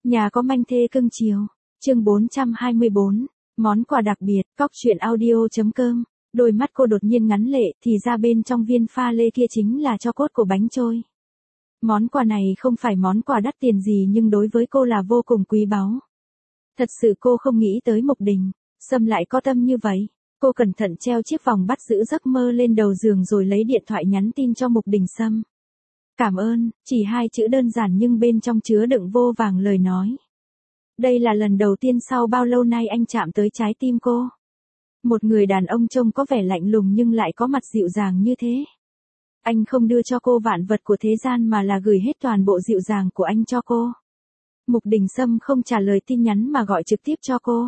Nhà có manh thê cưng chiều. Chương 424. Món quà đặc biệt. Cóc truyện audio.com. Đôi mắt cô đột nhiên ngắn lệ, thì ra bên trong viên pha lê kia chính là tro cốt của bánh trôi. Món quà này không phải món quà đắt tiền gì nhưng đối với cô là vô cùng quý báu. Thật sự cô không nghĩ tới Mục Đình Sâm lại có tâm như vậy. Cô cẩn thận treo chiếc vòng bắt giữ giấc mơ lên đầu giường rồi lấy điện thoại nhắn tin cho Mục Đình Sâm. Cảm ơn, chỉ 2 chữ đơn giản nhưng bên trong chứa đựng vô vàn lời nói. Đây là lần đầu tiên sau bao lâu nay anh chạm tới trái tim cô. Một người đàn ông trông có vẻ lạnh lùng nhưng lại có mặt dịu dàng như thế. Anh không đưa cho cô vạn vật của thế gian mà là gửi hết toàn bộ dịu dàng của anh cho cô. Mục Đình Sâm không trả lời tin nhắn mà gọi trực tiếp cho cô.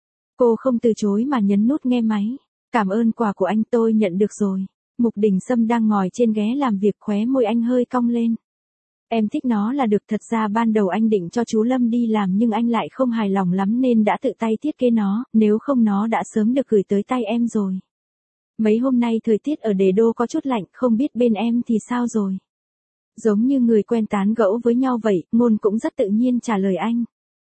Cô không từ chối mà nhấn nút nghe máy. Cảm ơn quà của anh, tôi nhận được rồi. Mục Đình Sâm đang ngồi trên ghế làm việc, khóe môi anh hơi cong lên. Em thích nó là được. Thật ra ban đầu anh định cho chú Lâm đi làm nhưng anh lại không hài lòng lắm nên đã tự tay thiết kế nó, nếu không nó đã sớm được gửi tới tay em rồi. Mấy hôm nay thời tiết ở Đế Đô có chút lạnh, không biết bên em thì sao rồi. Giống như người quen tán gẫu với nhau vậy, Ngôn cũng rất tự nhiên trả lời anh.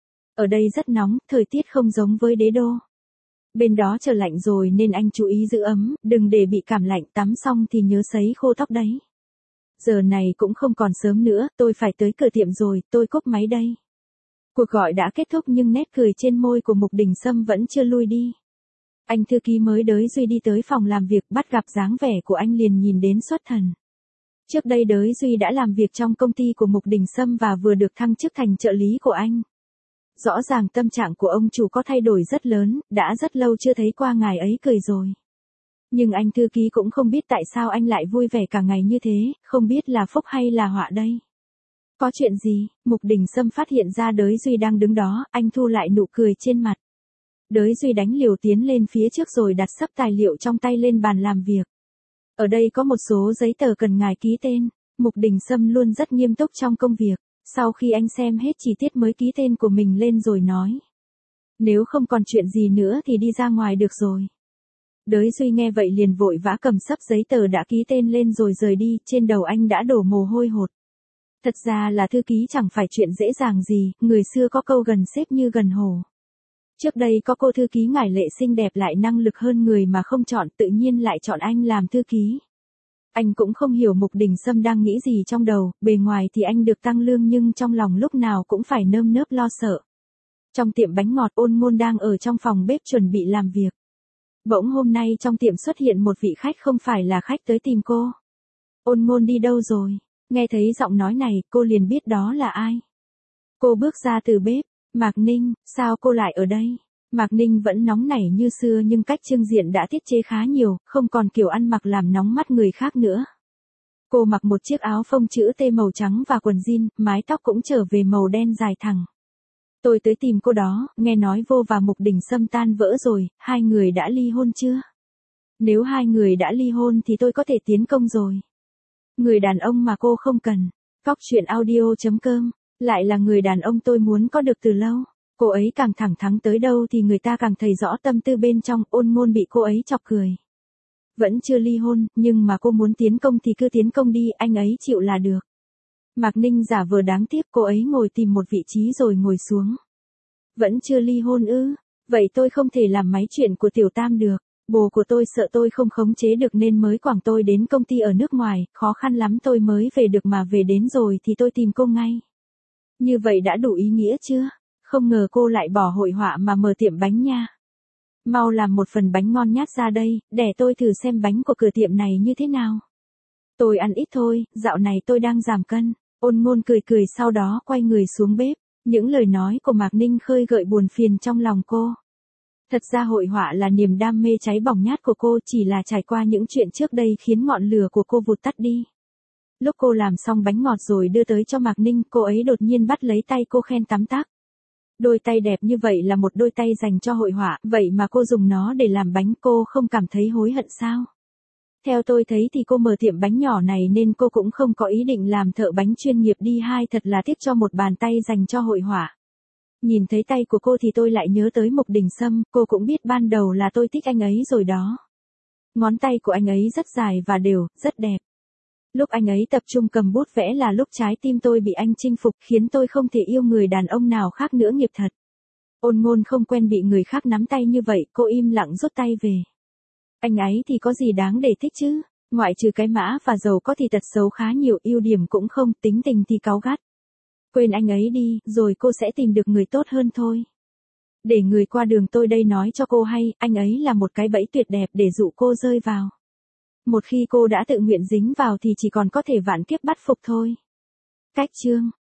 Ở đây rất nóng, thời tiết không giống với Đế Đô. Bên đó trời lạnh rồi nên anh chú ý giữ ấm, đừng để bị cảm lạnh, tắm xong thì nhớ sấy khô tóc đấy. Giờ này cũng không còn sớm nữa, tôi phải tới cửa tiệm rồi, tôi cúp máy đây. Cuộc gọi đã kết thúc nhưng nét cười trên môi của Mục Đình Sâm vẫn chưa lui đi. Anh thư ký mới Đới Duy đi tới phòng làm việc, bắt gặp dáng vẻ của anh liền nhìn đến xuất thần. Trước đây Đới Duy đã làm việc trong công ty của Mục Đình Sâm và vừa được thăng chức thành trợ lý của anh. Rõ ràng tâm trạng của ông chủ có thay đổi rất lớn, đã rất lâu chưa thấy qua ngài ấy cười rồi. Nhưng anh thư ký cũng không biết tại sao anh lại vui vẻ cả ngày như thế, không biết là phúc hay là họa đây. Có chuyện gì? Mục Đình Sâm phát hiện ra Đới Duy đang đứng đó, anh thu lại nụ cười trên mặt. Đới Duy đánh liều tiến lên phía trước rồi đặt sấp tài liệu trong tay lên bàn làm việc. Ở đây có một số giấy tờ cần ngài ký tên. Mục Đình Sâm luôn rất nghiêm túc trong công việc. Sau khi anh xem hết chi tiết mới ký tên của mình lên rồi nói. Nếu không còn chuyện gì nữa thì đi ra ngoài được rồi. Đới Duy nghe vậy liền vội vã cầm sấp giấy tờ đã ký tên lên rồi rời đi, trên đầu anh đã đổ mồ hôi hột. Thật ra là thư ký chẳng phải chuyện dễ dàng gì, người xưa có câu gần sếp như gần hổ. Trước đây có cô thư ký ngải lệ xinh đẹp lại năng lực hơn người mà không chọn, tự nhiên lại chọn anh làm thư ký. Anh cũng không hiểu Mục Đình Sâm đang nghĩ gì trong đầu, bề ngoài thì anh được tăng lương nhưng trong lòng lúc nào cũng phải nơm nớp lo sợ. Trong tiệm bánh ngọt, Ôn Ngôn đang ở trong phòng bếp chuẩn bị làm việc. Bỗng hôm nay trong tiệm xuất hiện một vị khách không phải là khách tới tìm cô. Ôn Ngôn đi đâu rồi? Nghe thấy giọng nói này, cô liền biết đó là ai. Cô bước ra từ bếp. Mạc Ninh, sao cô lại ở đây? Mạc Ninh vẫn nóng nảy như xưa nhưng cách trưng diện đã tiết chế khá nhiều, không còn kiểu ăn mặc làm nóng mắt người khác nữa. Cô mặc một chiếc áo phông chữ T màu trắng và quần jean, mái tóc cũng trở về màu đen dài thẳng. Tôi tới tìm cô đó, nghe nói Vô và Mục Đình Sâm tan vỡ rồi, 2 người đã ly hôn chưa? Nếu 2 người đã ly hôn thì tôi có thể tiến công rồi. Người đàn ông mà cô không cần. Cóc truyện audio.com. Lại là người đàn ông tôi muốn có được từ lâu. Cô ấy càng thẳng thắn tới đâu thì người ta càng thấy rõ tâm tư bên trong. Ôn Ngôn bị cô ấy chọc cười. Vẫn chưa ly hôn, nhưng mà cô muốn tiến công thì cứ tiến công đi, anh ấy chịu là được. Mạc Ninh giả vờ đáng tiếc, cô ấy ngồi tìm một vị trí rồi ngồi xuống. Vẫn chưa ly hôn ư? Vậy tôi không thể làm máy chuyện của Tiểu Tam được. Bồ của tôi sợ tôi không khống chế được nên mới quẳng tôi đến công ty ở nước ngoài, khó khăn lắm tôi mới về được mà về đến rồi thì tôi tìm cô ngay. Như vậy đã đủ ý nghĩa chưa? Không ngờ cô lại bỏ hội họa mà mở tiệm bánh nha. Mau làm một phần bánh ngon nhát ra đây, để tôi thử xem bánh của cửa tiệm này như thế nào. Tôi ăn ít thôi, dạo này tôi đang giảm cân. Ôn Ngôn cười cười sau đó quay người xuống bếp. Những lời nói của Mạc Ninh khơi gợi buồn phiền trong lòng cô. Thật ra hội họa là niềm đam mê cháy bỏng nhát của cô, chỉ là trải qua những chuyện trước đây khiến ngọn lửa của cô vụt tắt đi. Lúc cô làm xong bánh ngọt rồi đưa tới cho Mạc Ninh, cô ấy đột nhiên bắt lấy tay cô khen tấm tắc. Đôi tay đẹp như vậy là một đôi tay dành cho hội họa, vậy mà cô dùng nó để làm bánh, cô không cảm thấy hối hận sao? Theo tôi thấy thì cô mở tiệm bánh nhỏ này nên cô cũng không có ý định làm thợ bánh chuyên nghiệp đi, hay thật là tiếc cho một bàn tay dành cho hội họa. Nhìn thấy tay của cô thì tôi lại nhớ tới Mục Đình Sâm, cô cũng biết ban đầu là tôi thích anh ấy rồi đó. Ngón tay của anh ấy rất dài và đều, rất đẹp. Lúc anh ấy tập trung cầm bút vẽ là lúc trái tim tôi bị anh chinh phục, khiến tôi không thể yêu người đàn ông nào khác nữa, nghiệp thật. Ôn Ngôn không quen bị người khác nắm tay như vậy, cô im lặng rút tay về. Anh ấy thì có gì đáng để thích chứ, ngoại trừ cái mã và giàu có thì tật xấu khá nhiều, ưu điểm cũng không, tính tình thì cáu gắt. Quên anh ấy đi, rồi cô sẽ tìm được người tốt hơn thôi. Để người qua đường tôi đây nói cho cô hay, anh ấy là một cái bẫy tuyệt đẹp để dụ cô rơi vào. Một khi cô đã tự nguyện dính vào thì chỉ còn có thể vạn kiếp bắt phục thôi. Cách chương